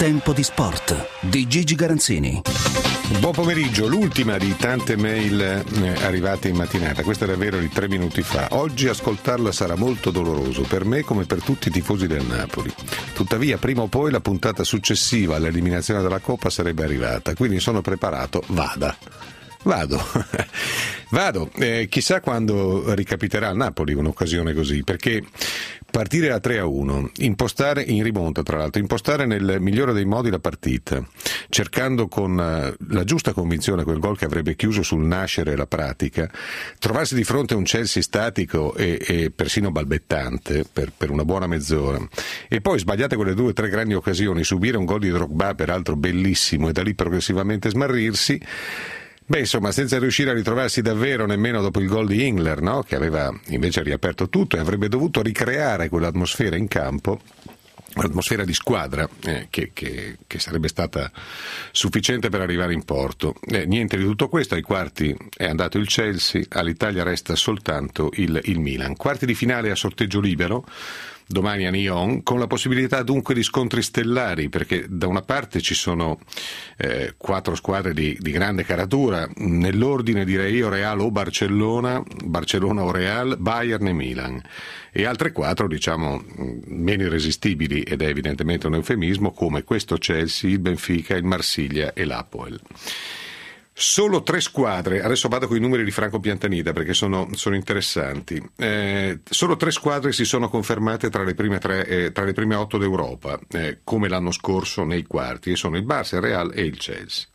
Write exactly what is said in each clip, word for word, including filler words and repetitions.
Tempo di sport di Gigi Garanzini. Buon pomeriggio, l'ultima di tante mail eh, arrivate in mattinata, questa è davvero di tre minuti fa. Oggi ascoltarla sarà molto doloroso per me come per tutti i tifosi del Napoli. Tuttavia prima o poi la puntata successiva all'eliminazione della Coppa sarebbe arrivata, quindi sono preparato, vada. Vado, vado, eh, chissà quando ricapiterà al Napoli un'occasione così, perché partire da tre a uno, impostare in rimonta tra l'altro, impostare nel migliore dei modi la partita, cercando con la giusta convinzione quel gol che avrebbe chiuso sul nascere la pratica, trovarsi di fronte a un Chelsea statico e, e persino balbettante per, per una buona mezz'ora, e poi sbagliate quelle due o tre grandi occasioni, subire un gol di Drogba peraltro bellissimo e da lì progressivamente smarrirsi. Beh, insomma, senza riuscire a ritrovarsi davvero nemmeno dopo il gol di Ingler, no? Che aveva invece riaperto tutto e avrebbe dovuto ricreare quell'atmosfera in campo, un'atmosfera di squadra eh, che, che, che sarebbe stata sufficiente per arrivare in porto. Eh, niente di tutto questo, ai quarti è andato il Chelsea, all'Italia resta soltanto il, il Milan. Quarti di finale a sorteggio libero, domani a Nyon, con la possibilità dunque di scontri stellari, perché da una parte ci sono eh, quattro squadre di, di grande caratura, nell'ordine direi io Real o Barcellona, Barcellona o Real, Bayern e Milan, e altre quattro diciamo meno irresistibili, ed è evidentemente un eufemismo, come questo Chelsea, il Benfica, il Marsiglia e l'Apoel. Solo tre squadre, adesso vado con i numeri di Franco Piantanida perché sono, sono interessanti, eh, solo tre squadre si sono confermate tra le prime, tre, eh, tra le prime otto d'Europa, eh, come l'anno scorso nei quarti, e sono il Barça, il Real e il Chelsea.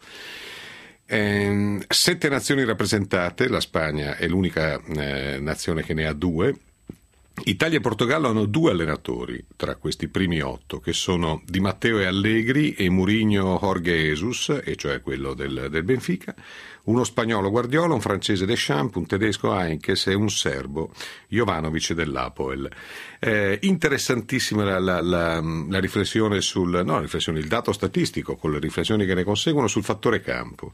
Eh, sette nazioni rappresentate, la Spagna è l'unica eh, nazione che ne ha due. Italia e Portogallo hanno due allenatori tra questi primi otto, che sono Di Matteo e Allegri e Mourinho Jorge Jesus, e cioè quello del, del Benfica, uno spagnolo Guardiola, un francese Deschamps, un tedesco Heinkes e un serbo Jovanovic dell'Apoel. Eh, interessantissima la, la, la, la riflessione sul, no, la riflessione, il dato statistico con le riflessioni che ne conseguono sul fattore campo.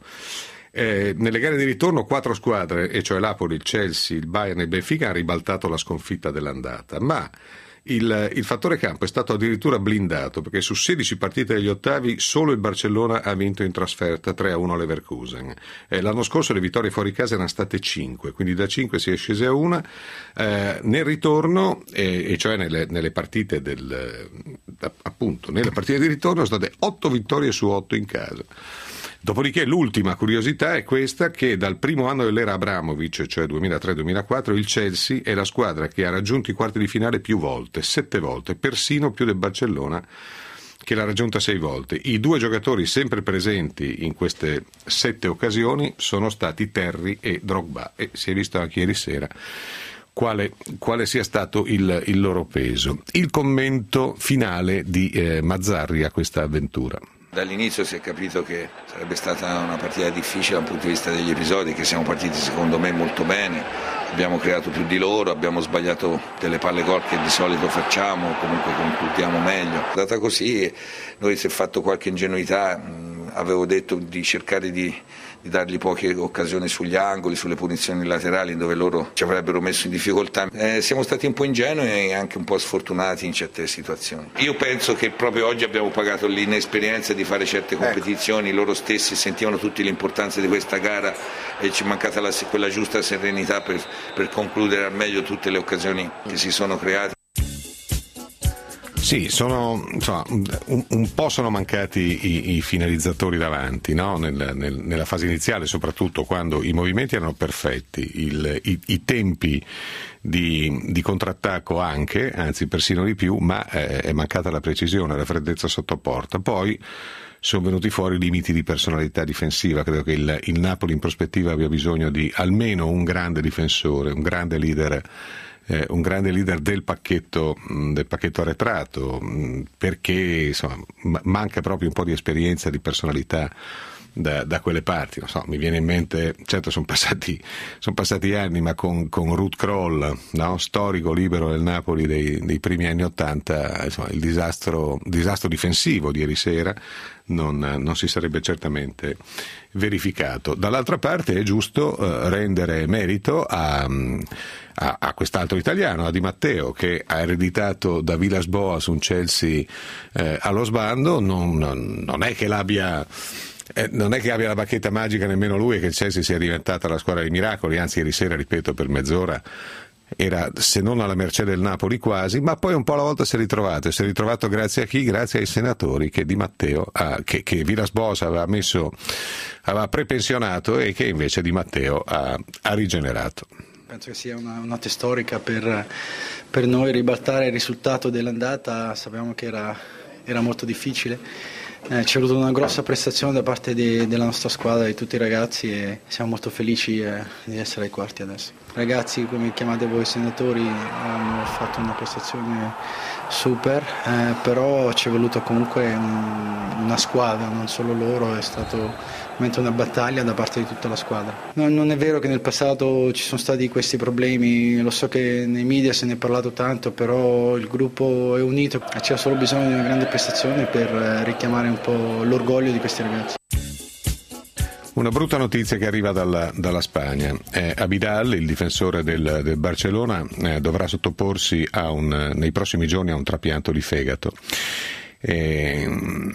Eh, nelle gare di ritorno quattro squadre, e cioè l'Apoli, il Chelsea, il Bayern e il Benfica, hanno ribaltato la sconfitta dell'andata, ma il, il fattore campo è stato addirittura blindato, perché su sedici partite degli ottavi solo il Barcellona ha vinto in trasferta tre a uno a Leverkusen. Eh, l'anno scorso le vittorie fuori casa erano state cinque, quindi da cinque si è scese a una. Eh, nel ritorno, eh, e cioè nelle, nelle partite del appunto nelle partite di ritorno sono state otto vittorie su otto in casa. Dopodiché l'ultima curiosità è questa, che dal primo anno dell'era Abramovic, cioè duemilatré duemilaquattro, il Chelsea è la squadra che ha raggiunto i quarti di finale più volte, sette volte, persino più del Barcellona, che l'ha raggiunta sei volte. I due giocatori sempre presenti in queste sette occasioni sono stati Terry e Drogba, e si è visto anche ieri sera quale, quale sia stato il, il loro peso. Il commento finale di eh, Mazzarri a questa avventura. Dall'inizio si è capito che sarebbe stata una partita difficile dal punto di vista degli episodi, che siamo partiti secondo me molto bene, abbiamo creato più di loro, abbiamo sbagliato delle palle gol che di solito facciamo, comunque concludiamo meglio. Data così, noi si è fatto qualche ingenuità, mh, avevo detto di cercare di, di dargli poche occasioni sugli angoli, sulle punizioni laterali dove loro ci avrebbero messo in difficoltà. Eh, siamo stati un po' ingenui e anche un po' sfortunati in certe situazioni. Io penso che proprio oggi abbiamo pagato l'inesperienza di fare certe competizioni, loro stessi sentivano tutti l'importanza di questa gara e ci è mancata la, quella giusta serenità per, per concludere al meglio tutte le occasioni che si sono create. Sì, sono, insomma, un, un po' sono mancati i, i finalizzatori davanti, no? nel, nel, nella fase iniziale, soprattutto quando i movimenti erano perfetti, il, i, i tempi di, di contrattacco anche, anzi persino di più, ma eh, è mancata la precisione, la freddezza sotto porta. Poi sono venuti fuori i limiti di personalità difensiva. Credo che il, il Napoli in prospettiva abbia bisogno di almeno un grande difensore, un grande leader, eh, un grande leader del pacchetto, del pacchetto arretrato, perché insomma manca proprio un po' di esperienza, di personalità da, da quelle parti. Non so, mi viene in mente, certo sono passati, son passati anni, ma con, con Ruud Krol, no? Storico libero del Napoli dei, dei primi anni Ottanta, insomma, il disastro, disastro difensivo di ieri sera non, non si sarebbe certamente verificato. Dall'altra parte è giusto eh, rendere merito a, a, a quest'altro italiano, a Di Matteo, che ha ereditato da Villas-Boas un Chelsea eh, allo sbando. Non, non, non è che l'abbia Eh, non è che abbia la bacchetta magica nemmeno lui e che il Chelsea sia diventata la squadra dei miracoli, anzi ieri sera, ripeto, per mezz'ora era se non alla mercé del Napoli quasi, ma poi un po' alla volta si è ritrovato, si è ritrovato grazie a chi? Grazie ai senatori che Di Matteo ha, che, che Villas-Boas aveva messo, aveva prepensionato e che invece Di Matteo ha, ha rigenerato. Penso che sia una notte storica per, per noi ribaltare il risultato dell'andata. Sappiamo che era, era molto difficile. Eh, c'è voluta una grossa prestazione da parte di, della nostra squadra, di tutti i ragazzi, e siamo molto felici eh, di essere ai quarti adesso. Ragazzi, come chiamate voi senatori, hanno fatto una prestazione super, eh, però ci è voluta comunque un, una squadra, non solo loro, è stato una battaglia da parte di tutta la squadra. No, non è vero che nel passato ci sono stati questi problemi, lo so che nei media se ne è parlato tanto, però il gruppo è unito e c'è solo bisogno di una grande prestazione per richiamare un po' l'orgoglio di questi ragazzi. Una brutta notizia che arriva dalla, dalla Spagna. Eh, Abidal, il difensore del, del Barcellona, eh, dovrà sottoporsi a un, nei prossimi giorni a un trapianto di fegato. Eh,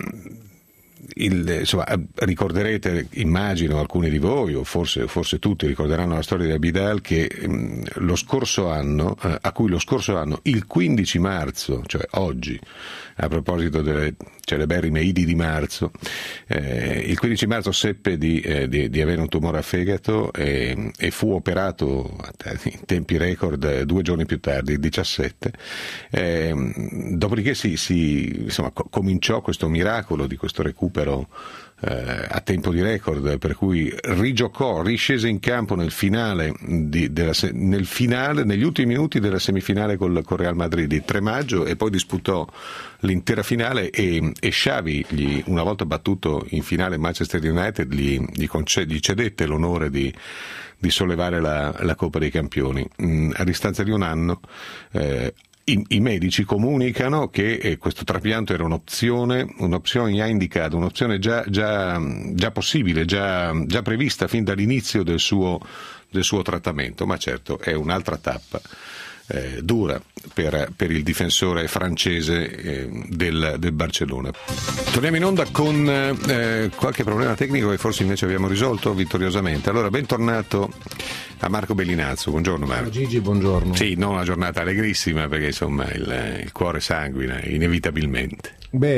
Il, insomma, ricorderete, immagino alcuni di voi, o forse, forse tutti ricorderanno la storia di Abidal, che mh, lo scorso anno, eh, a cui lo scorso anno, il quindici marzo, cioè oggi, a proposito delle celeberrime Idi di marzo, eh, il quindici marzo seppe di, eh, di, di avere un tumore a fegato e, e fu operato in tempi record due giorni più tardi, il diciassette. Eh, dopodiché si, si insomma, co- cominciò questo miracolo di questo recupero eh, a tempo di record, per cui rigiocò, riscese in campo nel finale, di, della, nel finale, negli ultimi minuti della semifinale col, col Real Madrid il tre maggio, e poi disputò l'intera finale, e, e Xavi, gli, una volta battuto in finale Manchester United, gli, gli, conced, gli cedette l'onore di, di sollevare la, la Coppa dei Campioni. Mm, a distanza di un anno eh, I, i medici comunicano che eh, questo trapianto era un'opzione, un'opzione già indicata, un'opzione già, già, già possibile, già, già prevista fin dall'inizio del suo, del suo trattamento, ma certo è un'altra tappa eh, dura per, per il difensore francese eh, del, del Barcellona. Torniamo in onda con eh, qualche problema tecnico che forse invece abbiamo risolto vittoriosamente. Allora, bentornato a Marco Bellinazzo. Buongiorno Marco. Ciao Gigi, buongiorno. Sì, non una giornata allegrissima, perché insomma il, il cuore sanguina inevitabilmente.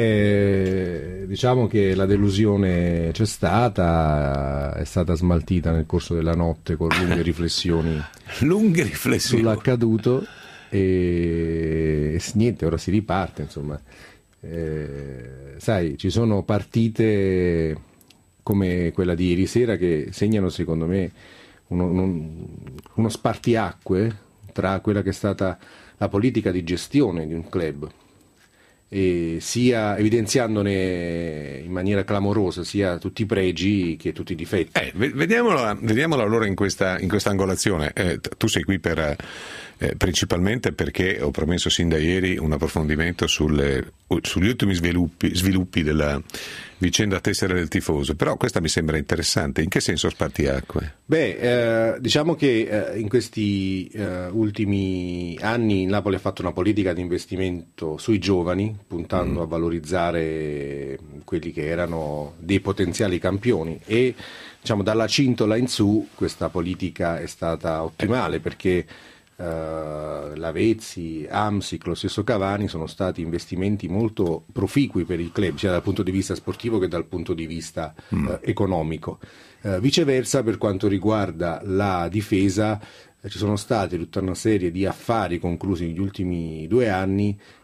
Beh, diciamo che la delusione c'è stata, è stata smaltita nel corso della notte con lunghe riflessioni lunghe riflessioni sull'accaduto, e, e niente, ora si riparte, insomma. Eh, sai, ci sono partite come quella di ieri sera che segnano, secondo me, uno, uno, uno spartiacque tra quella che è stata la politica di gestione di un club, e sia evidenziandone in maniera clamorosa sia tutti i pregi che tutti i difetti. Eh, vediamolo, vediamolo allora in questa, in questa angolazione. Eh, tu sei qui per, eh, principalmente perché ho promesso sin da ieri un approfondimento sulle, sugli ultimi sviluppi, sviluppi della vicenda tessera del tifoso, però questa mi sembra interessante. In che senso spartiacque? Beh, eh, diciamo che eh, in questi eh, ultimi anni il Napoli ha fatto una politica di investimento sui giovani, puntando mm. a valorizzare quelli che erano dei potenziali campioni, e diciamo dalla cintola in su questa politica è stata ottimale, perché Uh, Lavezzi, Amsic, lo stesso Cavani sono stati investimenti molto proficui per il club, sia dal punto di vista sportivo che dal punto di vista mm. uh, economico. Uh, viceversa, per quanto riguarda la difesa, uh, ci sono state tutta una serie di affari conclusi negli ultimi due anni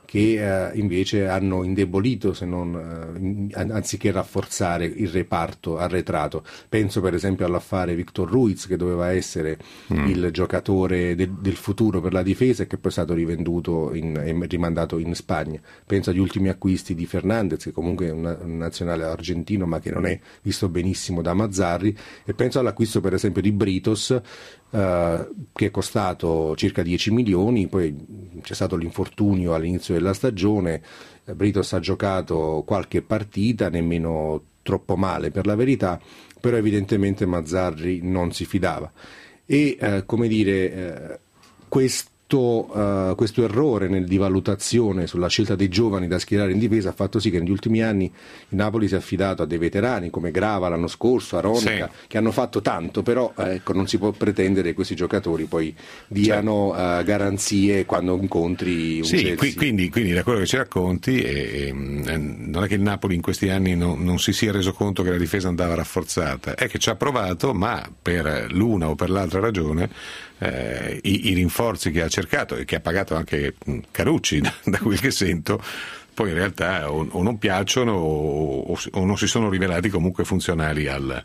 che eh, invece hanno indebolito, se non, eh, anziché rafforzare il reparto arretrato. Penso per esempio all'affare Victor Ruiz, che doveva essere mm. il giocatore de- del futuro per la difesa e che poi è stato rivenduto in, e rimandato in Spagna. Penso agli ultimi acquisti di Fernandez, che comunque è un, un nazionale argentino ma che non è visto benissimo da Mazzarri, e penso all'acquisto per esempio di Britos, Uh, che è costato circa dieci milioni, poi c'è stato l'infortunio all'inizio della stagione, Britos ha giocato qualche partita, nemmeno troppo male per la verità, però evidentemente Mazzarri non si fidava e uh, come dire uh, questo Uh, questo errore nel, di valutazione sulla scelta dei giovani da schierare in difesa ha fatto sì che negli ultimi anni il Napoli si è affidato a dei veterani come Grava l'anno scorso, Aronica, sì. che hanno fatto tanto, però eh, ecco, non si può pretendere che questi giocatori poi diano certo. uh, garanzie quando incontri un sì, Chelsea. Qui, quindi, quindi da quello che ci racconti eh, eh, non è che il Napoli in questi anni non, non si sia reso conto che la difesa andava rafforzata, è che ci ha provato, ma per l'una o per l'altra ragione Eh, i, i rinforzi che ha cercato e che ha pagato anche Carucci da, da quel che sento poi in realtà o, o non piacciono o, o, o non si sono rivelati comunque funzionali al,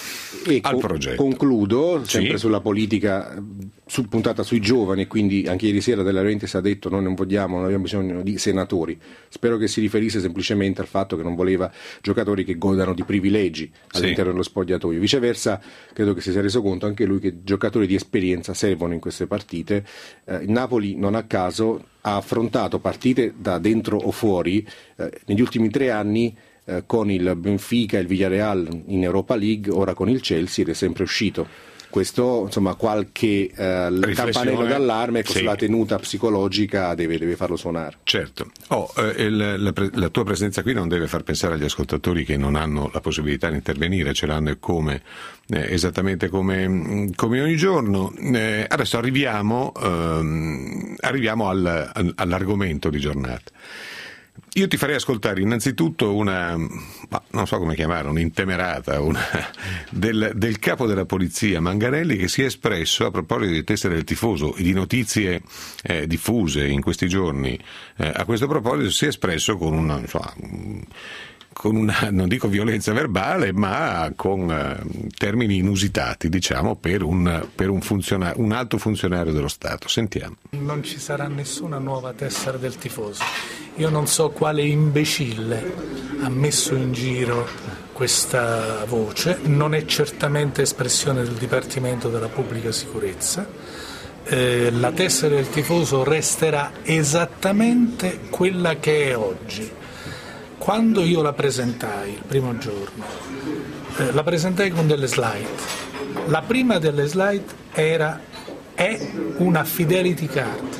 e al co- progetto. Concludo sempre sì. sulla politica su, puntata sui giovani, e quindi anche ieri sera della Laurentiis ha detto noi non vogliamo, non abbiamo bisogno di senatori. Spero che si riferisse semplicemente al fatto che non voleva giocatori che godano di privilegi all'interno sì. dello spogliatoio. Viceversa credo che si sia reso conto anche lui che giocatori di esperienza servono in queste partite. eh, il Napoli non a caso ha affrontato partite da dentro o fuori eh, negli ultimi tre anni eh, con il Benfica e il Villarreal in Europa League, ora con il Chelsea, ed è sempre uscito. Questo, insomma, qualche eh, campanello d'allarme sì. sulla tenuta psicologica deve, deve farlo suonare. Certo. Oh, eh, la, la, la tua presenza qui non deve far pensare agli ascoltatori che non hanno la possibilità di intervenire, ce l'hanno come, eh, esattamente come, come ogni giorno. Eh, adesso arriviamo, ehm, arriviamo al, al, all'argomento di giornata. Io ti farei ascoltare innanzitutto una, ma non so come chiamare, un'intemerata una, del, del capo della polizia Manganelli, che si è espresso a proposito di tessere del tifoso e di notizie eh, diffuse in questi giorni. Eh, a questo proposito si è espresso con una, insomma, con una, non dico violenza verbale, ma con eh, termini inusitati, diciamo, per un, per un, funzionario, un alto funzionario dello Stato. Sentiamo. Non ci sarà nessuna nuova tessera del tifoso. Io non so quale imbecille ha messo in giro questa voce, non è certamente espressione del Dipartimento della Pubblica Sicurezza. Eh, la tessera del tifoso resterà esattamente quella che è oggi. Quando io la presentai il primo giorno, eh, la presentai con delle slide. La prima delle slide era è una fidelity card.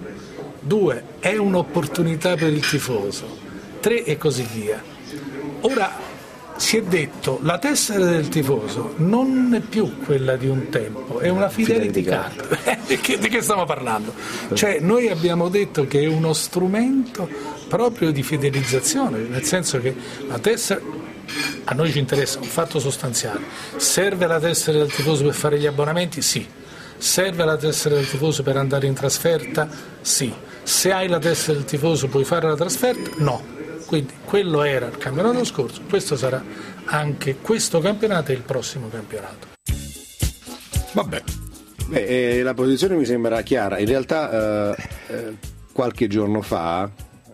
Due, è un'opportunità per il tifoso. Tre, e così via. Ora si è detto la tessera del tifoso non è più quella di un tempo, è una fidelity, fidelity card. card. di, che, di che stiamo parlando? Cioè noi abbiamo detto che è uno strumento proprio di fidelizzazione, nel senso che la tessera, a noi ci interessa un fatto sostanziale. Serve la tessera del tifoso per fare gli abbonamenti? Sì. Serve la tessera del tifoso per andare in trasferta? Sì. Se hai la tessera del tifoso puoi fare la trasferta? No. Quindi quello era il campionato scorso, questo sarà anche questo campionato e il prossimo campionato. Vabbè. Beh, eh, la posizione mi sembra chiara. In realtà eh, eh, qualche giorno fa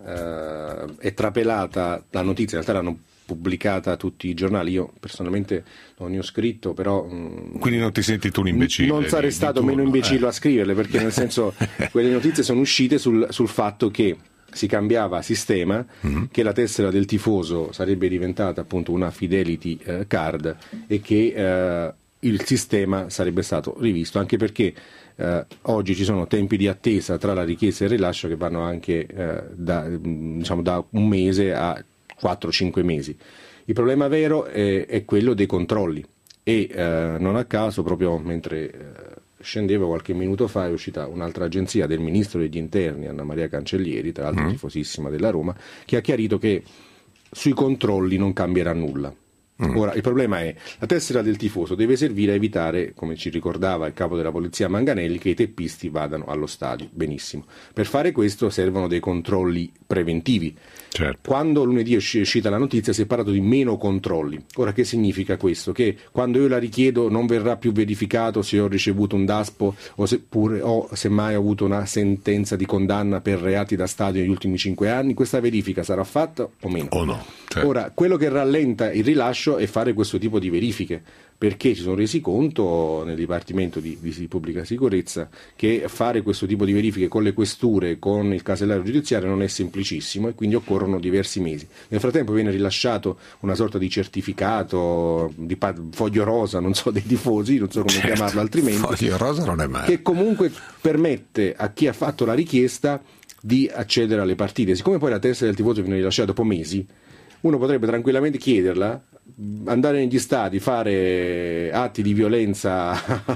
eh, è trapelata la notizia, in realtà l'hanno pubblicata tutti i giornali, io personalmente non ne ho scritto, però mh, quindi non ti senti tu un imbecille? Non sarei di, stato di meno imbecillo eh. a scriverle, perché nel senso quelle notizie sono uscite sul, sul fatto che si cambiava sistema, mm-hmm. che la tessera del tifoso sarebbe diventata appunto una fidelity eh, card e che eh, il sistema sarebbe stato rivisto, anche perché eh, oggi ci sono tempi di attesa tra la richiesta e il rilascio che vanno anche eh, da, diciamo, da un mese a quattro cinque mesi. Il problema vero è, è quello dei controlli e eh, non a caso proprio mentre eh, scendevo qualche minuto fa è uscita un'altra agenzia del ministro degli interni, Anna Maria Cancellieri, tra l'altro mm. tifosissima della Roma, che ha chiarito che sui controlli non cambierà nulla. Mm. Ora, il problema è, la tessera del tifoso deve servire a evitare, come ci ricordava il capo della polizia Manganelli, che i teppisti vadano allo stadio. Benissimo. Per fare questo servono dei controlli preventivi. Certo. Quando lunedì è uscita la notizia si è parlato di meno controlli. Ora, che significa questo? Che quando io la richiedo non verrà più verificato se ho ricevuto un DASPO o se pure ho semmai ho avuto una sentenza di condanna per reati da stadio negli ultimi cinque anni. Questa verifica sarà fatta o meno? O no. Certo. Ora, quello che rallenta il rilascio è fare questo tipo di verifiche, perché ci sono resi conto nel Dipartimento di, di Pubblica Sicurezza che fare questo tipo di verifiche con le questure, con il casellario giudiziario non è semplicissimo e quindi occorrono diversi mesi. Nel frattempo viene rilasciato una sorta di certificato, di foglio rosa, non so, dei tifosi, non so come certo. chiamarlo altrimenti, foglio rosa non è male, che comunque permette a chi ha fatto la richiesta di accedere alle partite. Siccome poi la tessera del tifoso viene rilasciata dopo mesi, uno potrebbe tranquillamente chiederla, andare negli stadi, fare atti di violenza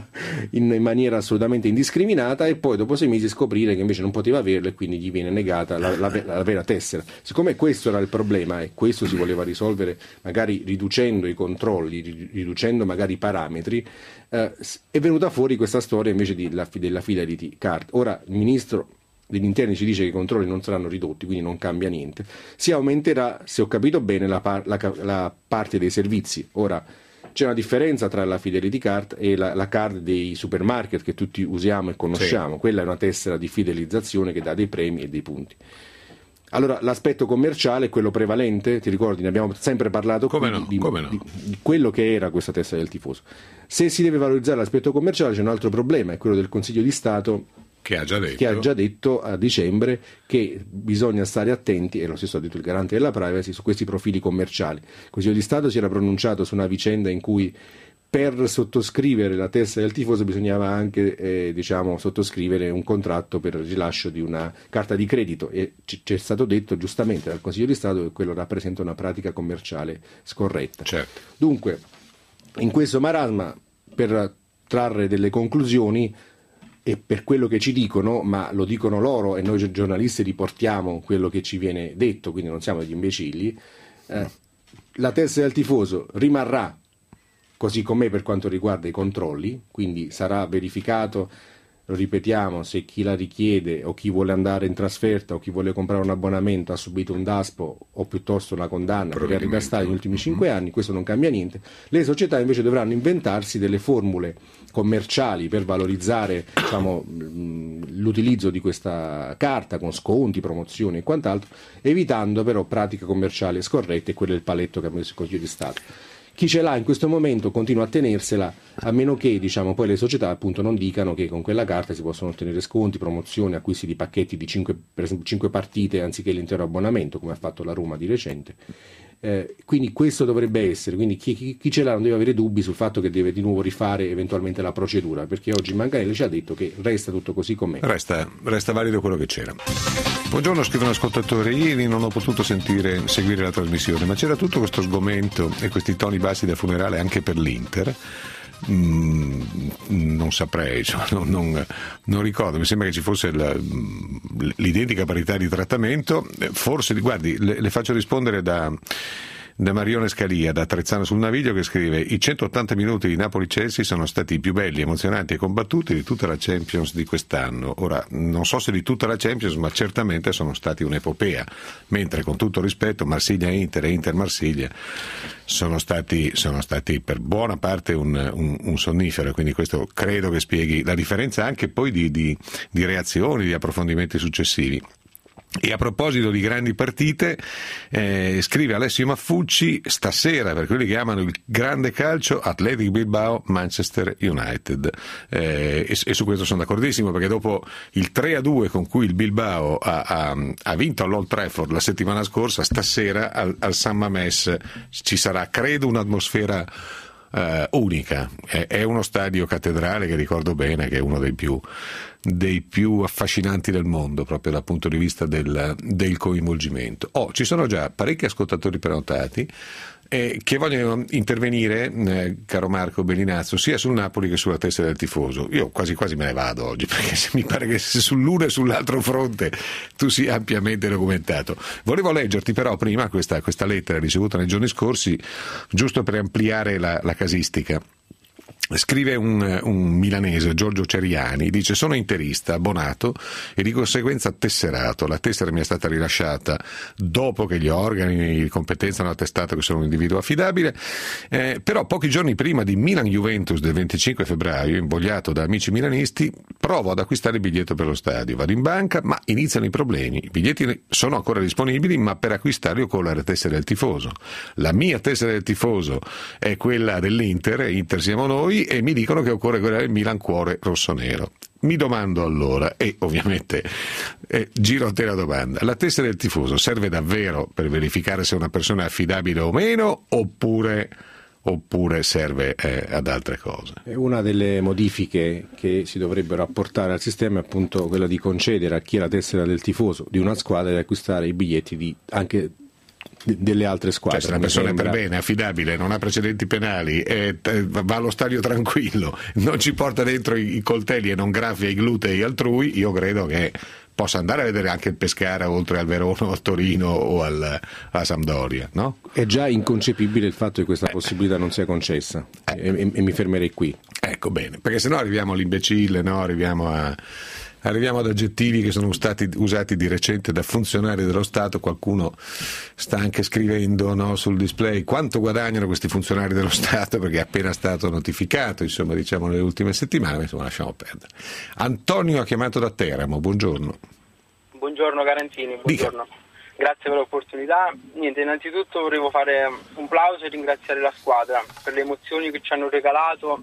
in maniera assolutamente indiscriminata e poi dopo sei mesi scoprire che invece non poteva averla e quindi gli viene negata la, la, la vera tessera. Siccome questo era il problema e questo si voleva risolvere magari riducendo i controlli, riducendo magari i parametri, eh, è venuta fuori questa storia invece di, la, della Fidelity Card. Ora il ministro degli interni ci dice che i controlli non saranno ridotti, quindi non cambia niente. Si aumenterà, se ho capito bene, la, par- la, la parte dei servizi. Ora c'è una differenza tra la Fidelity Card e la, la card dei supermarket che tutti usiamo e conosciamo. Sì. Quella è una tessera di fidelizzazione che dà dei premi e dei punti. Allora, l'aspetto commerciale è quello prevalente, ti ricordi, ne abbiamo sempre parlato come qui, no, di, come no. Di, di quello che era questa tessera del tifoso. Se si deve valorizzare l'aspetto commerciale c'è un altro problema, è quello del Consiglio di Stato, Che ha, già detto. che ha già detto a dicembre che bisogna stare attenti, e lo stesso ha detto il garante della privacy, su questi profili commerciali. Il Consiglio di Stato si era pronunciato su una vicenda in cui per sottoscrivere la tessera del tifoso bisognava anche eh, diciamo, sottoscrivere un contratto per il rilascio di una carta di credito e c- c'è stato detto giustamente dal Consiglio di Stato che quello rappresenta una pratica commerciale scorretta. Certo. Dunque, in questo marasma, per trarre delle conclusioni, e per quello che ci dicono, ma lo dicono loro e noi giornalisti riportiamo quello che ci viene detto, quindi non siamo degli imbecilli, eh, la tessera del tifoso rimarrà così com'è per quanto riguarda i controlli, quindi sarà verificato, lo ripetiamo, se chi la richiede o chi vuole andare in trasferta o chi vuole comprare un abbonamento ha subito un DASPO o piuttosto una condanna per reati da stadio negli ultimi cinque anni, questo non cambia niente. Le società invece dovranno inventarsi delle formule commerciali per valorizzare diciamo, l'utilizzo di questa carta con sconti, promozioni e quant'altro, evitando però pratiche commerciali scorrette, e quello è il paletto che ha messo il Consiglio di Stato. Chi ce l'ha in questo momento continua a tenersela, a meno che diciamo, poi le società appunto non dicano che con quella carta si possono ottenere sconti, promozioni, acquisti di pacchetti di cinque, per esempio cinque partite anziché l'intero abbonamento, come ha fatto la Roma di recente. Eh, quindi questo dovrebbe essere, quindi chi, chi, chi ce l'ha non deve avere dubbi sul fatto che deve di nuovo rifare eventualmente la procedura, perché oggi Manganelli ci ha detto che resta tutto così com'è. Resta, resta valido quello che c'era. Buongiorno, scrive un ascoltatore, ieri non ho potuto sentire, seguire la trasmissione, ma c'era tutto questo sgomento e questi toni bassi da funerale anche per l'Inter. Mm, non saprei, insomma, non, non, non ricordo, mi sembra che ci fosse la, l'identica parità di trattamento, forse, guardi, le, le faccio rispondere da, da Marione Scalia, da Trezzano sul Naviglio, che scrive: i centottanta minuti di Napoli-Chelsea sono stati i più belli, emozionanti e combattuti di tutta la Champions di quest'anno. Ora, non so se di tutta la Champions, ma certamente sono stati un'epopea, mentre con tutto rispetto Marsiglia-Inter e Inter-Marsiglia sono stati, sono stati per buona parte un, un, un sonnifero, quindi questo credo che spieghi la differenza anche poi di, di, di reazioni, di approfondimenti successivi. E a proposito di grandi partite, eh, scrive Alessio Maffucci: stasera, per quelli che amano il grande calcio, Athletic Bilbao, Manchester United. Eh, e, e su questo sono d'accordissimo, perché dopo il tre a due con cui il Bilbao ha, ha, ha vinto all'Old Trafford la settimana scorsa, stasera al, al San Mamés ci sarà, credo, un'atmosfera Uh, unica. È, è uno stadio cattedrale che ricordo bene, che è uno dei più, dei più affascinanti del mondo, proprio dal punto di vista del, del coinvolgimento. Oh, ci sono già parecchi ascoltatori prenotati eh, che vogliono intervenire, eh, caro Marco Bellinazzo, sia sul Napoli che sulla tessera del tifoso. Io quasi quasi me ne vado oggi, perché se mi pare che sull'uno e sull'altro fronte tu sia ampiamente documentato. Volevo leggerti però prima questa, questa lettera ricevuta nei giorni scorsi, giusto per ampliare la, la casistica. Scrive un, un milanese, Giorgio Ceriani, dice: sono interista, abbonato e di conseguenza tesserato. La tessera mi è stata rilasciata dopo che gli organi di competenza hanno attestato che sono un individuo affidabile, eh, però pochi giorni prima di Milan-Juventus del venticinque febbraio, invogliato da amici milanisti, provo ad acquistare il biglietto per lo stadio. Vado in banca, ma iniziano i problemi. I biglietti sono ancora disponibili, ma per acquistarli occorre la tessera del tifoso. La mia tessera del tifoso è quella dell'Inter, Inter siamo noi, e mi dicono che occorre quella del Milan cuore rossonero. Mi domando allora, e ovviamente eh, giro a te la domanda: la tessera del tifoso serve davvero per verificare se una persona è affidabile o meno, oppure, oppure serve eh, ad altre cose? Una delle modifiche che si dovrebbero apportare al sistema è appunto quella di concedere a chi ha la tessera del tifoso di una squadra di acquistare i biglietti di anche delle altre squadre. Cioè, se una persona sembra... è per bene, affidabile, non ha precedenti penali, e va allo stadio tranquillo, non ci porta dentro i coltelli e non graffia i glutei altrui, io credo che possa andare a vedere anche il Pescara, oltre al Verona o al Torino o al, alla Sampdoria, no? È già inconcepibile il fatto che questa eh. possibilità non sia concessa, eh. e, e mi fermerei qui. Ecco, bene, perché sennò arriviamo all'imbecille, no? Arriviamo a Arriviamo ad aggettivi che sono stati usati di recente da funzionari dello Stato. Qualcuno sta anche scrivendo, no, sul display quanto guadagnano questi funzionari dello Stato, perché è appena stato notificato, insomma, diciamo nelle ultime settimane, ma insomma lasciamo perdere. Antonio ha chiamato da Teramo, buongiorno. Buongiorno Garanzini, buongiorno. Dica. Grazie per l'opportunità. Niente, innanzitutto volevo fare un plauso e ringraziare la squadra per le emozioni che ci hanno regalato,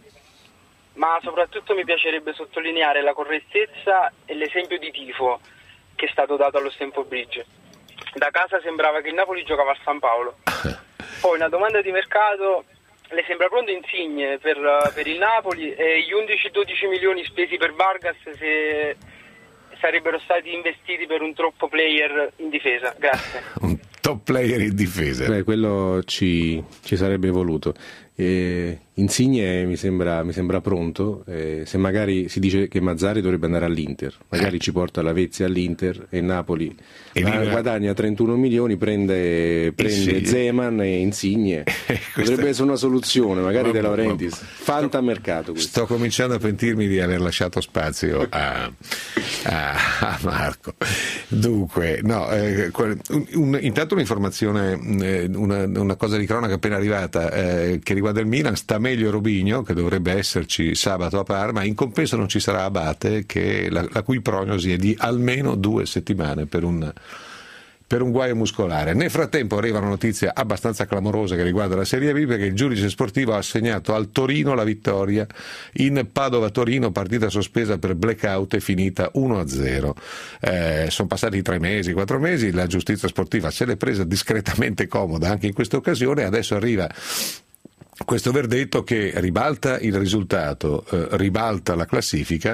ma soprattutto mi piacerebbe sottolineare la correttezza e l'esempio di tifo che è stato dato allo Stamford Bridge. Da casa sembrava che il Napoli giocava a San Paolo. Poi una domanda di mercato: le sembra pronto Insigne per, per il Napoli, e gli undici dodici milioni spesi per Vargas se sarebbero stati investiti per un top player in difesa? Grazie. Un top player in difesa? Beh, quello ci, ci sarebbe voluto. Eh, Insigne mi sembra, mi sembra pronto, eh, se magari si dice che Mazzarri dovrebbe andare all'Inter, magari eh. ci porta Lavezzi all'Inter e Napoli e va, guadagna trentuno milioni, prende, prende eh sì. Zeman e Insigne, eh, potrebbe essere una soluzione, magari ma, De Laurentiis, fantamercato questo. Sto cominciando a pentirmi di aver lasciato spazio a, a, a Marco. Dunque, no, eh, un, un, intanto un'informazione, una, una cosa di cronaca appena arrivata, eh, che riguarda il Milan. Sta meglio Robinho, che dovrebbe esserci sabato a Parma. In compenso non ci sarà Abate, che la, la cui prognosi è di almeno due settimane per un, per un guaio muscolare. Nel frattempo arriva una notizia abbastanza clamorosa che riguarda la Serie B, perché il giudice sportivo ha assegnato al Torino la vittoria in Padova-Torino, partita sospesa per blackout e finita uno a zero. Eh, sono passati tre mesi, quattro mesi, la giustizia sportiva se l'è presa discretamente comoda anche in questa occasione. Adesso arriva questo verdetto che ribalta il risultato, eh, ribalta la classifica,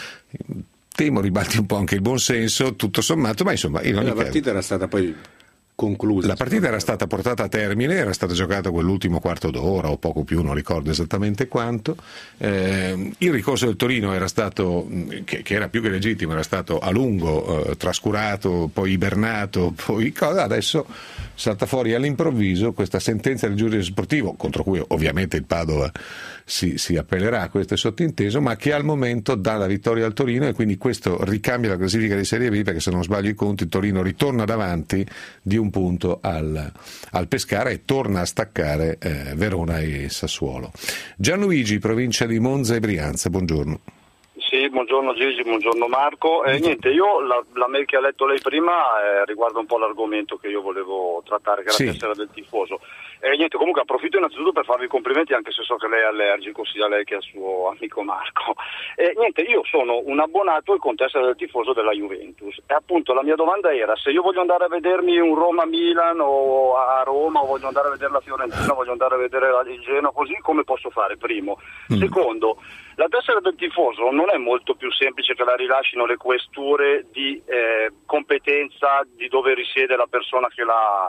temo ribalti un po' anche il buonsenso, tutto sommato, ma insomma in ogni la partita caso, era stata poi conclusa. La partita era stata portata a termine, era stata giocata quell'ultimo quarto d'ora o poco più, non ricordo esattamente quanto. Eh, il ricorso del Torino era stato, che, che era più che legittimo, era stato a lungo eh, trascurato, poi ibernato, poi cosa, adesso salta fuori all'improvviso questa sentenza del giudice sportivo, contro cui ovviamente il Padova si, si appellerà, questo è sottinteso, ma che al momento dà la vittoria al Torino, e quindi questo ricambia la classifica di Serie B, perché se non sbaglio i conti il Torino ritorna davanti di un punto al, al Pescara e torna a staccare eh, Verona e Sassuolo. Gianluigi, provincia di Monza e Brianza, buongiorno. Sì, buongiorno Gigi, buongiorno Marco. Eh, niente, io la, la mail che ha letto lei prima eh, riguarda un po' l'argomento che io volevo trattare, che è la sì. tessera del tifoso. E eh, niente, comunque approfitto innanzitutto per farvi i complimenti, anche se so che lei è allergico, sia lei che al suo amico Marco. E eh, niente, io sono un abbonato e con tessera del tifoso della Juventus, e appunto la mia domanda era: se io voglio andare a vedermi un Roma-Milan o a Roma, o voglio andare a vedere la Fiorentina, voglio andare a vedere il Genoa, così come posso fare? Primo. Mm. Secondo, la tessera del tifoso non è molto più semplice che la rilascino le questure di eh, competenza di dove risiede la persona che l'ha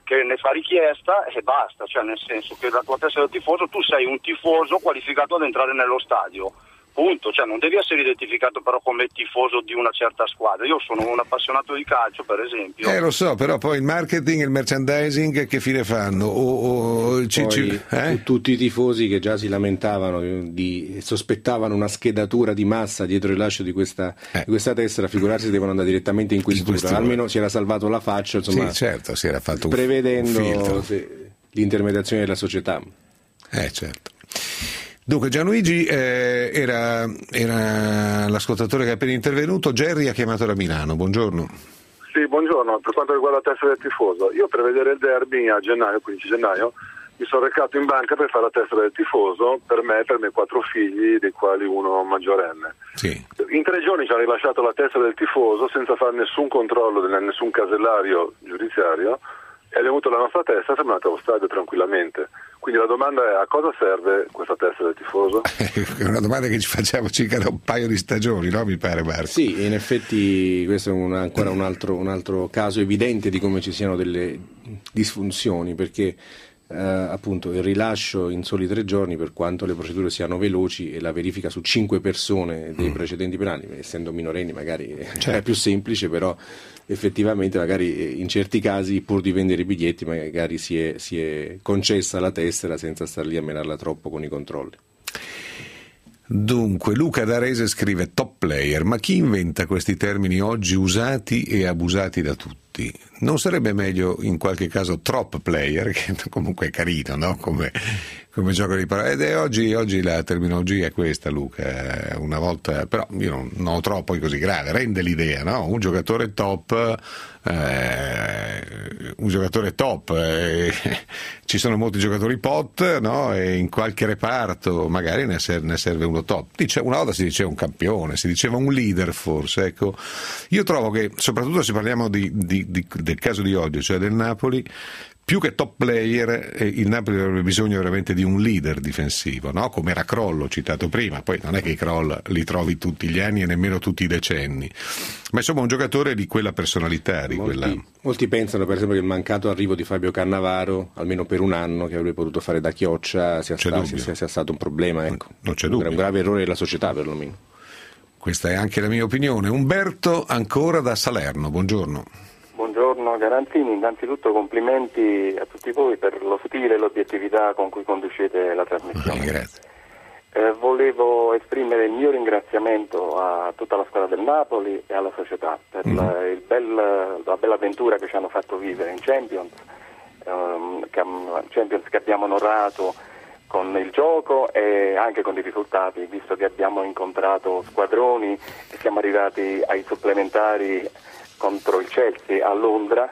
che ne fa richiesta e basta, cioè nel senso che la tua tessera del tifoso, tu sei un tifoso qualificato ad entrare nello stadio. Punto, cioè non devi essere identificato però come tifoso di una certa squadra. Io sono un appassionato di calcio, per esempio. Eh lo so, però poi il marketing e il merchandising che fine fanno? O, o, ci, ci, eh? Tutti i tifosi che già si lamentavano di sospettavano una schedatura di massa dietro il rilascio di questa, eh. di questa tessera, figurarsi devono andare direttamente in questura. Almeno si era salvato la faccia, insomma, sì, certo, si era fatto prevedendo un filtro. Se, l'intermediazione della società. Eh certo. Dunque Gianluigi eh, era, era l'ascoltatore che è appena intervenuto. Gerry ha chiamato da Milano, buongiorno. Sì, buongiorno. Per quanto riguarda la tessera del tifoso, io per vedere il derby a gennaio, quindici gennaio, mi sono recato in banca per fare la tessera del tifoso per me e per i miei quattro figli, dei quali uno maggiorenne. Sì. In tre giorni ci hanno rilasciato la tessera del tifoso senza fare nessun controllo, nessun casellario giudiziario, e abbiamo avuto la nostra tessera e siamo andati allo stadio tranquillamente. Quindi la domanda è: a cosa serve questa tessera del tifoso? È una domanda che ci facciamo circa da un paio di stagioni, no? Mi pare, Marco. Sì, in effetti questo è una, ancora un altro, un altro caso evidente di come ci siano delle disfunzioni, perché eh, appunto il rilascio in soli tre giorni, per quanto le procedure siano veloci, e la verifica su cinque persone dei mm. precedenti penali, essendo minorenni magari certo. è più semplice, però effettivamente magari in certi casi, pur di vendere i biglietti, magari si è, si è concessa la tessera senza star lì a menarla troppo con i controlli. Dunque Luca D'Arese scrive: top player, ma chi inventa questi termini oggi usati e abusati da tutti? Non sarebbe meglio in qualche caso trop player, che comunque è carino, no? Come, come gioco di parole. Ed è oggi, oggi la terminologia è questa, Luca. Una volta, però io non, non ho troppo poi così grave, rende l'idea, no? Un giocatore top, eh, un giocatore top, eh, ci sono molti giocatori pot, no? E in qualche reparto magari ne serve, ne serve uno top. Dice, una volta si diceva un campione, si diceva un leader forse, ecco. Io trovo che, soprattutto se parliamo di, di, di, del caso di oggi, cioè del Napoli, più che top player, eh, il Napoli avrebbe bisogno veramente di un leader difensivo, no? Come era Crollo, citato prima. Poi non è che i Kroll li trovi tutti gli anni e nemmeno tutti i decenni, ma insomma un giocatore di quella personalità, di molti, quella... molti pensano per esempio che il mancato arrivo di Fabio Cannavaro, almeno per un anno, che avrebbe potuto fare da chioccia, sia, sta, sia, sia stato un problema, ecco. Non c'è un, dubbio. un grave errore della società, perlomeno. Questa è anche la mia opinione. Umberto ancora da Salerno, buongiorno. Buongiorno Garantini, innanzitutto complimenti a tutti voi per lo stile e l'obiettività con cui conducete la trasmissione. Oh, grazie. Eh, volevo esprimere il mio ringraziamento a tutta la squadra del Napoli e alla società per mm. la, il bel, la bella avventura che ci hanno fatto vivere in Champions, ehm, che, Champions che abbiamo onorato con il gioco e anche con i risultati, visto che abbiamo incontrato squadroni e siamo arrivati ai supplementari contro il Chelsea a Londra.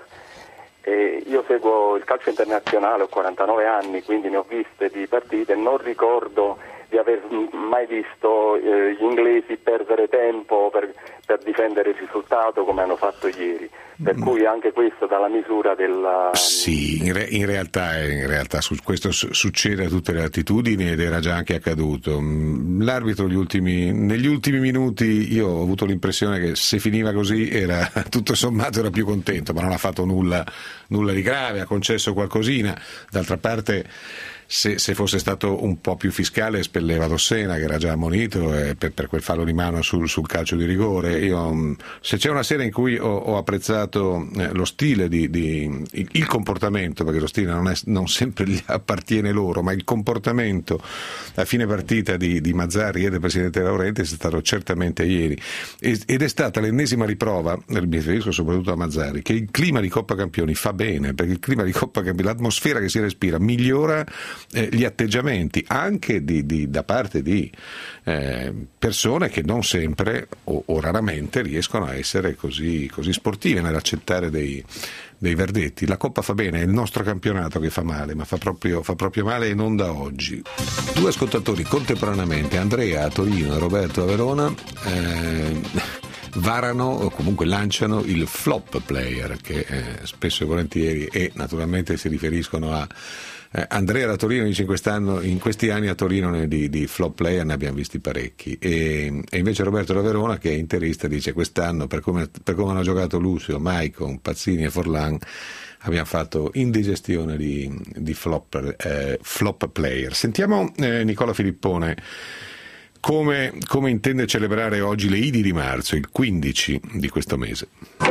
E io seguo il calcio internazionale, ho quarantanove anni, quindi ne ho viste di partite, non ricordo di aver mai visto eh, gli inglesi perdere tempo per, per difendere il risultato come hanno fatto ieri, per mm. cui anche questo dà la misura della... Sì, in, re, in realtà, in realtà su, questo succede a tutte le attitudini ed era già anche accaduto. L'arbitro gli ultimi, negli ultimi minuti io ho avuto l'impressione che se finiva così era tutto sommato era più contento, ma non ha fatto nulla, nulla di grave, ha concesso qualcosina. D'altra parte Se, se fosse stato un po' più fiscale espelleva Dossena, che era già ammonito eh, per, per quel fallo di mano sul, sul calcio di rigore. Io, se c'è una sera in cui ho, ho apprezzato eh, lo stile di, di il, il comportamento, perché lo stile non, è, non sempre gli appartiene loro, ma il comportamento a fine partita di, di Mazzarri e del presidente Laurenti è stato certamente ieri, ed è stata l'ennesima riprova, mi riferisco soprattutto a Mazzarri, che il clima di Coppa Campioni fa bene, perché il clima di Coppa Campioni, l'atmosfera che si respira migliora Eh, gli atteggiamenti anche di, di, da parte di eh, persone che non sempre o, o raramente riescono a essere così, così sportive nell'accettare dei, dei verdetti. La Coppa fa bene, è il nostro campionato che fa male, ma fa proprio, fa proprio male e non da oggi. Due ascoltatori contemporaneamente, Andrea a Torino e Roberto a Verona, eh, varano o comunque lanciano il flop player, che eh, spesso e volentieri, e naturalmente si riferiscono a Eh, Andrea da Torino dice in, quest'anno, in questi anni a Torino di, di flop player ne abbiamo visti parecchi, e, e invece Roberto da Verona, che è interista, dice quest'anno per come, per come hanno giocato Lucio, Maicon, Pazzini e Forlan abbiamo fatto indigestione di, di flop, eh, flop player. Sentiamo eh, Nicola Filippone come, come intende celebrare oggi le Idi di marzo, il quindici di questo mese.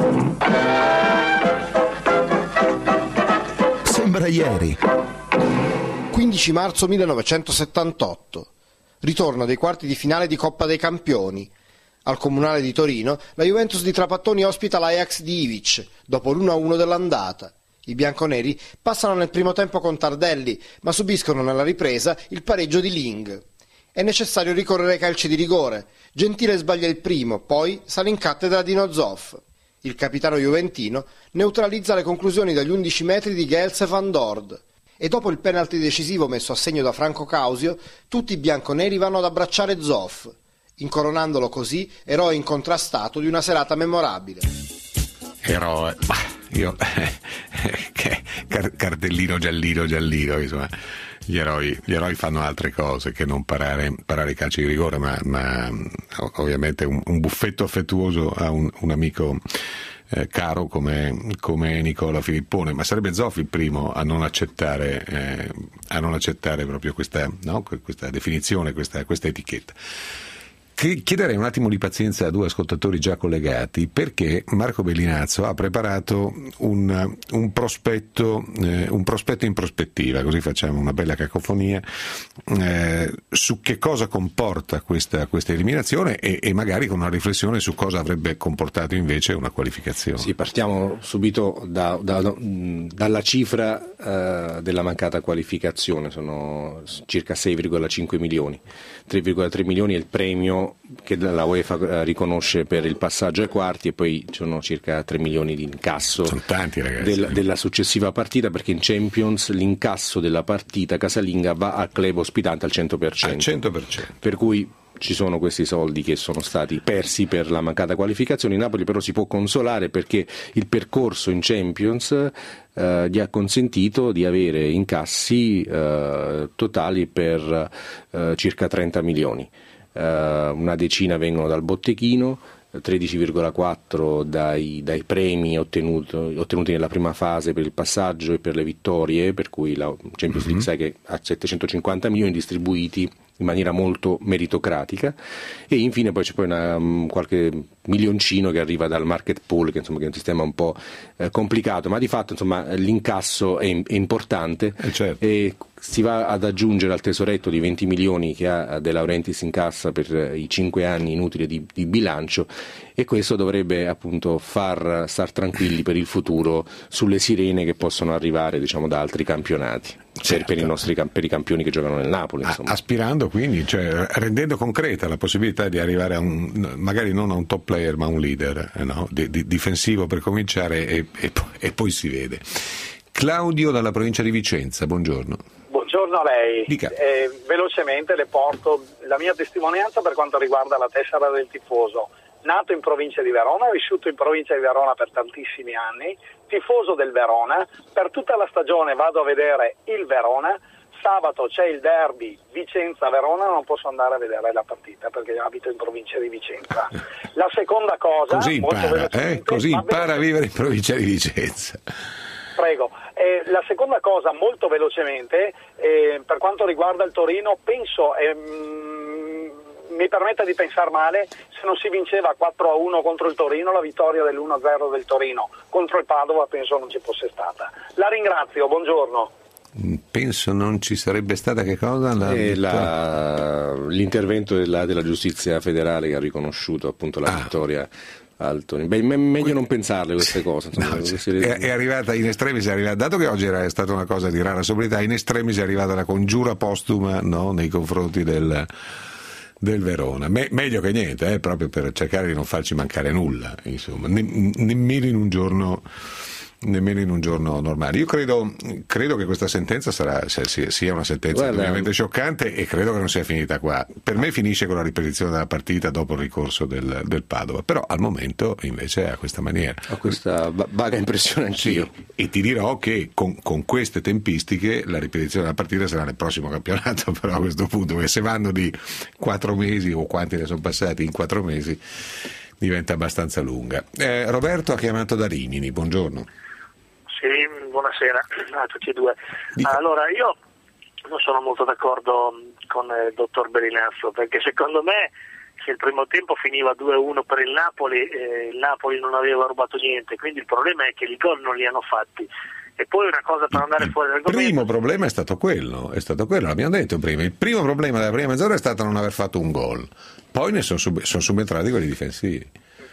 Sembra ieri. quindici marzo millenovecentosettantotto. Ritorno dei quarti di finale di Coppa dei Campioni. Al Comunale di Torino, la Juventus di Trapattoni ospita l'Ajax di Ivic, dopo l'uno a uno dell'andata. I bianconeri passano nel primo tempo con Tardelli, ma subiscono nella ripresa il pareggio di Ling. È necessario ricorrere ai calci di rigore. Gentile sbaglia il primo, poi sale in cattedra Dino Zoff. Il capitano juventino neutralizza le conclusioni dagli undici metri di Gels e Van Dord. E dopo il penalty decisivo messo a segno da Franco Causio, tutti i bianconeri vanno ad abbracciare Zoff, incoronandolo così eroe incontrastato di una serata memorabile. Eroe, io che cartellino giallino giallino, insomma, gli eroi, gli eroi fanno altre cose che non parare, parare i calci di rigore, ma, ma ovviamente un, un buffetto affettuoso a un, un amico eh, caro come, come Nicola Filippone, ma sarebbe Zoff il primo a non accettare eh, a non accettare proprio questa, no? questa definizione, questa, questa etichetta. Chiederei un attimo di pazienza a due ascoltatori già collegati, perché Marco Bellinazzo ha preparato un, un prospetto eh, un prospetto in prospettiva, così facciamo una bella cacofonia eh, su che cosa comporta questa, questa eliminazione e, e magari con una riflessione su cosa avrebbe comportato invece una qualificazione. Sì, partiamo subito da, da, dalla cifra eh, della mancata qualificazione, sono circa sei virgola cinque milioni. tre virgola tre milioni è il premio che la UEFA riconosce per il passaggio ai quarti, e poi ci sono circa tre milioni di incasso. Sono tanti, ragazzi. Del, della successiva partita, perché in Champions l'incasso della partita casalinga va al club ospitante al cento per cento. Al cento per cento. Per cui ci sono questi soldi che sono stati persi per la mancata qualificazione. Il Napoli però si può consolare perché il percorso in Champions eh, gli ha consentito di avere incassi eh, totali per eh, circa trenta milioni. Eh, una decina vengono dal botteghino, tredici virgola quattro dai, dai premi ottenuti, ottenuti nella prima fase per il passaggio e per le vittorie, per cui la Champions League, mm-hmm. sai che ha settecentocinquanta milioni distribuiti in maniera molto meritocratica, e infine poi c'è poi una, um, qualche milioncino che arriva dal market pool, che, insomma, che è un sistema un po' eh, complicato, ma di fatto insomma l'incasso è, è importante, eh certo. E si va ad aggiungere al tesoretto di venti milioni che ha De Laurentiis in cassa per i cinque anni inutili di, di bilancio, e questo dovrebbe appunto far star tranquilli per il futuro sulle sirene che possono arrivare, diciamo, da altri campionati. Certo. Per, i nostri, per i campioni che giocano nel Napoli, insomma. Aspirando quindi, cioè rendendo concreta la possibilità di arrivare a un, magari non a un top player ma a un leader, eh no? di, di, difensivo per cominciare, e, e, e poi si vede. Claudio dalla provincia di Vicenza, buongiorno. Buongiorno a lei. Eh, velocemente le porto la mia testimonianza per quanto riguarda la tessera del tifoso. Nato in provincia di Verona, vissuto in provincia di Verona per tantissimi anni, tifoso del Verona, per tutta la stagione vado a vedere il Verona, sabato c'è il derby Vicenza-Verona, non posso andare a vedere la partita perché abito in provincia di Vicenza. La seconda cosa... Così impara, eh? Così impara a vivere in provincia di Vicenza. Prego. Eh, la seconda cosa, molto velocemente, eh, per quanto riguarda il Torino, penso... Ehm, mi permetta di pensare male, se non si vinceva quattro a uno contro il Torino, la vittoria dell'uno a zero del Torino contro il Padova penso non ci fosse stata. La ringrazio, buongiorno. Penso non ci sarebbe stata che cosa? La... La... L'intervento della, della giustizia federale che ha riconosciuto appunto la ah. vittoria al Torino. Beh, me- meglio non pensarle queste cose. Insomma, no, queste... è, è arrivata in estremis, è arrivata, dato che oggi era stata una cosa di rara sobrietà, in estremis è arrivata la congiura postuma, no, nei confronti del... del Verona. Me- meglio che niente, eh, proprio per cercare di non farci mancare nulla, insomma, ne- nemmeno in un giorno nemmeno in un giorno normale. Io credo, credo che questa sentenza sarà, sia una sentenza Guarda, ovviamente scioccante, e credo che non sia finita qua. Per me finisce con la ripetizione della partita dopo il ricorso del, del Padova, però al momento invece è a questa maniera. Ho questa vaga impressione anch'io. Sì, e ti dirò che con, con queste tempistiche la ripetizione della partita sarà nel prossimo campionato, però a questo punto, perché se vanno di quattro mesi o quanti ne sono passati in quattro mesi diventa abbastanza lunga. Eh, Roberto ha chiamato da Rimini, buongiorno. Sì, buonasera a tutti e due. Dica. Allora, io non sono molto d'accordo con il dottor Berinazzo, perché secondo me se il primo tempo finiva due a uno per il Napoli, eh, il Napoli non aveva rubato niente, quindi il problema è che i gol non li hanno fatti. E poi una cosa per andare fuori dal Il primo problema è stato quello, è stato quello, l'abbiamo detto prima. Il primo problema della prima mezz'ora è stato non aver fatto un gol, poi ne sono, sub- sono subentrati quelli difensivi.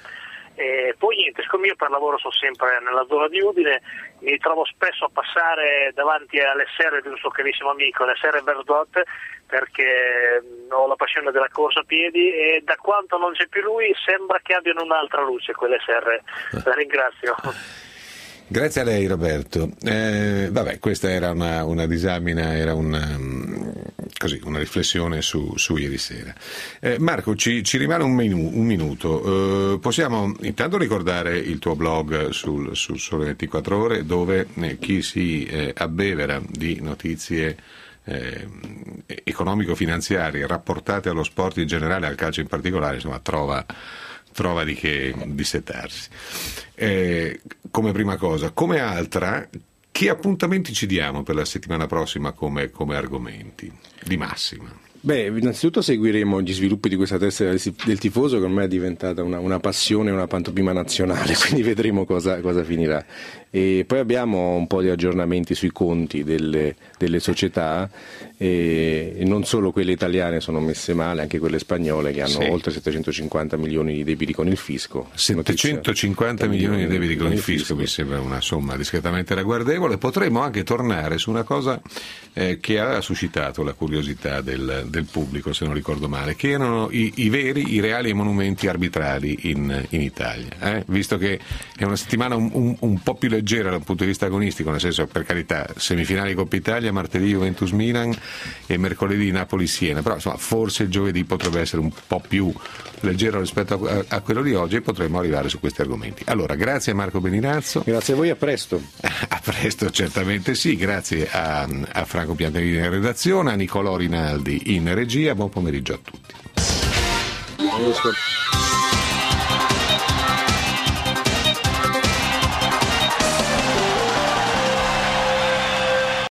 E poi niente, siccome io per lavoro sono sempre nella zona di Udine, mi trovo spesso a passare davanti alle serre di un suo carissimo amico, le serre Verdot, perché ho la passione della corsa a piedi e da quanto non c'è più lui sembra che abbiano un'altra luce quelle serre. La ringrazio. Grazie a lei Roberto. Eh, vabbè, questa era una, una disamina, era una, così, una riflessione su, su ieri sera. Eh, Marco, ci, ci rimane un, minu, un minuto. Eh, possiamo intanto ricordare il tuo blog sul, sul Sole ventiquattro Ore, dove eh, chi si eh, abbevera di notizie eh, economico-finanziarie rapportate allo sport in generale, al calcio in particolare, insomma, trova trova di che dissetarsi. Eh, come prima cosa, come altra, che appuntamenti ci diamo per la settimana prossima come, come argomenti di massima? Beh, innanzitutto seguiremo gli sviluppi di questa tessera del tifoso, che ormai è diventata una, una passione, una pantomima nazionale, quindi vedremo cosa, cosa finirà. E poi abbiamo un po' di aggiornamenti sui conti delle, delle società, e, e non solo quelle italiane sono messe male, anche quelle spagnole che hanno sì. oltre settecentocinquanta milioni di debiti con il fisco. settecentocinquanta milioni di debiti con il fisco mi sembra una somma discretamente ragguardevole. Potremmo anche tornare su una cosa eh, che ha suscitato la curiosità del, del pubblico, se non ricordo male, che erano i, i veri, i reali monumenti arbitrali in, in Italia, eh? Visto che è una settimana un, un, un po' più leggera dal punto di vista agonistico, nel senso, per carità, semifinali Coppa Italia, martedì Juventus-Milan e mercoledì Napoli-Siena, però insomma forse il giovedì potrebbe essere un po' più leggero rispetto a, a quello di oggi, e potremmo arrivare su questi argomenti. Allora, grazie a Marco Beninazzo. Grazie a voi, a presto. A presto, certamente sì, grazie a, a Franco Pianterini in redazione, a Nicolò Rinaldi in regia, buon pomeriggio a tutti.